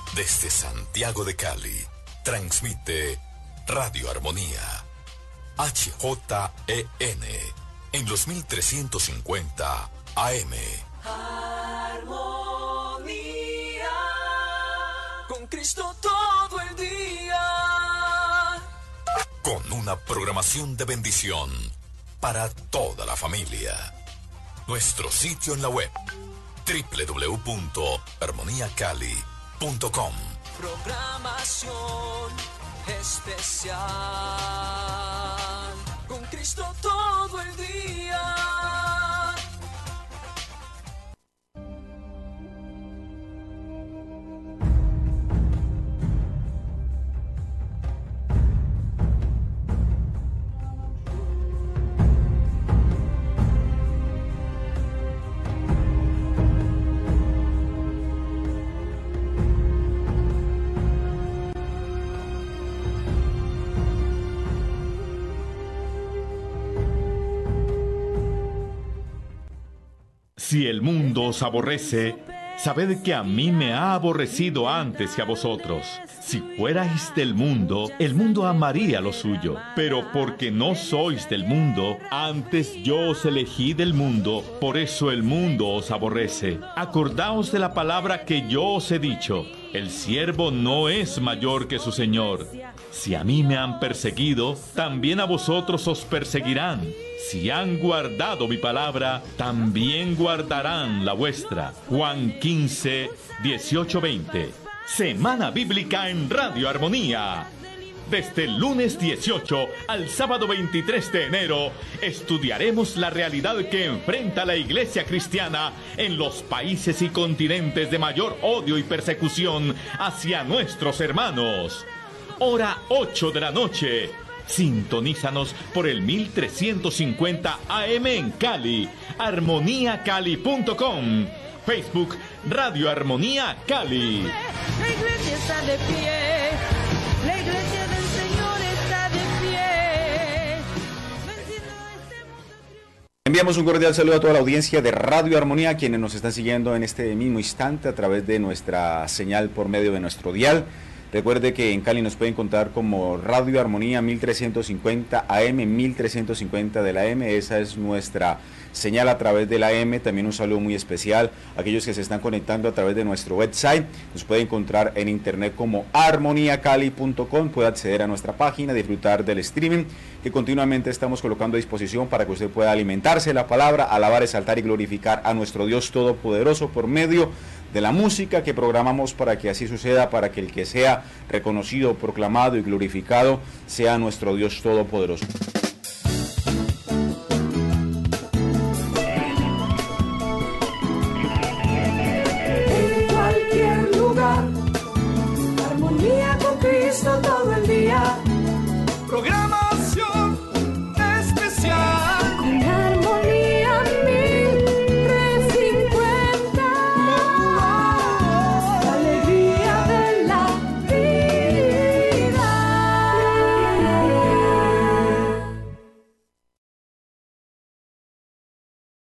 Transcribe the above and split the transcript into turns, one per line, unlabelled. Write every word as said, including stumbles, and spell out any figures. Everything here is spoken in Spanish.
Desde Santiago de Cali, transmite Radio Armonía, H J E N, en los mil trescientos cincuenta A M.
Armonía, con Cristo todo el día.
Con una programación de bendición para toda la familia. Nuestro sitio en la web, doble u doble u doble u punto armonía cali punto com.
Programación especial, con Cristo todo el día.
Si el mundo os aborrece, sabed que a mí me ha aborrecido antes que a vosotros. Si fuerais del mundo, el mundo amaría lo suyo. Pero porque no sois del mundo, antes yo os elegí del mundo, por eso el mundo os aborrece. Acordaos de la palabra que yo os he dicho: el siervo no es mayor que su señor. Si a mí me han perseguido, también a vosotros os perseguirán. Si han guardado mi palabra, también guardarán la vuestra. Juan quince, dieciocho, veinte. Semana Bíblica en Radio Armonía. Desde el lunes dieciocho al sábado veintitrés de enero, estudiaremos la realidad que enfrenta la Iglesia cristiana en los países y continentes de mayor odio y persecución hacia nuestros hermanos. Hora ocho de la noche. Sintonízanos por el mil trescientos cincuenta A M en Cali, armonía cali punto com, Facebook Radio Armonía Cali.
La iglesia está de pie, la iglesia del Señor está de pie.
Enviamos un cordial saludo a toda la audiencia de Radio Armonía, quienes nos están siguiendo en este mismo instante a través de nuestra señal por medio de nuestro dial. Recuerde que en Cali nos pueden encontrar como Radio Armonía mil trescientos cincuenta A M, mil trescientos cincuenta de la M, esa es nuestra señal a través de la M. También un saludo muy especial a aquellos que se están conectando a través de nuestro website. Nos puede encontrar en internet como armonía cali punto com, puede acceder a nuestra página, disfrutar del streaming que continuamente estamos colocando a disposición para que usted pueda alimentarse de la palabra, alabar, exaltar y glorificar a nuestro Dios Todopoderoso por medio de la música que programamos, para que así suceda, para que el que sea reconocido, proclamado y glorificado sea nuestro Dios Todopoderoso.
En cualquier lugar, armonía con Cristo todo el